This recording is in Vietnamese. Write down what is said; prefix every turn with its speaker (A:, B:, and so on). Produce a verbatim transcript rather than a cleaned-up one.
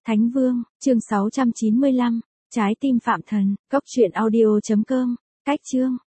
A: Thánh Vương, chương sáu trăm chín mươi lăm, Trái tim Phạm Thần, Cốc truyện audio chấm com, cách chương.